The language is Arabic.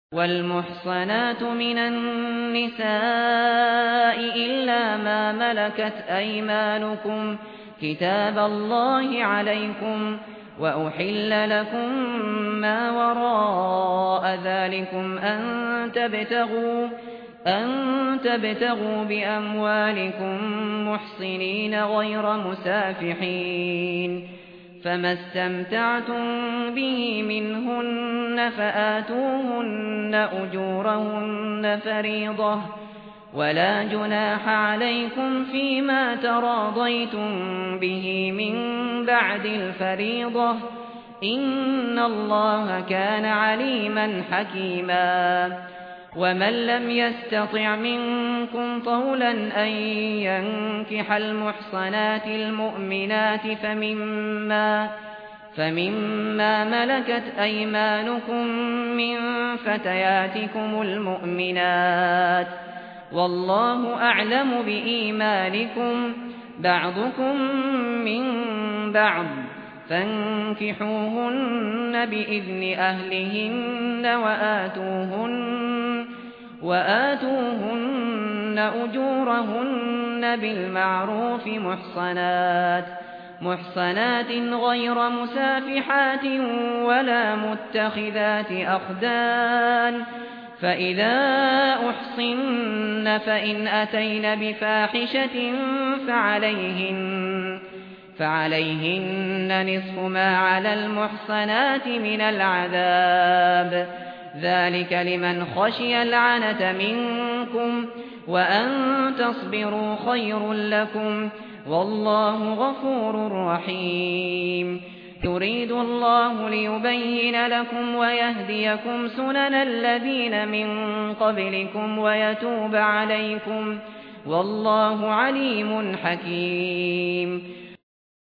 والمحصنات من النساء إلا ما ملكت أيمانكم كتاب الله عليكم وأحل لكم ما وراء ذلكم أن تبتغوا بأموالكم محصنين غير مسافحين فما استمتعتم به منهن فآتوهن أجورهن فريضة ولا جناح عليكم فيما تراضيتم به من بعد الفريضة إن الله كان عليما حكيما ومن لم يستطع منكم طولا أن ينكح المحصنات المؤمنات فمما ملكت أيمانكم من فتياتكم المؤمنات والله أعلم بإيمانكم بعضكم من بعض فانكحوهن بإذن أهلهن وآتوهن أجورهن بالمعروف محصنات غير مسافحات ولا متخذات أخدان فإذا أحصن فإن أتين بفاحشة فعليهن نصف ما على المحصنات من العذاب ذلك لمن خشي العنة منكم وأن تصبروا خير لكم والله غفور رحيم يريد الله ليبين لكم ويهديكم سنن الذين من قبلكم ويتوب عليكم والله عليم حكيم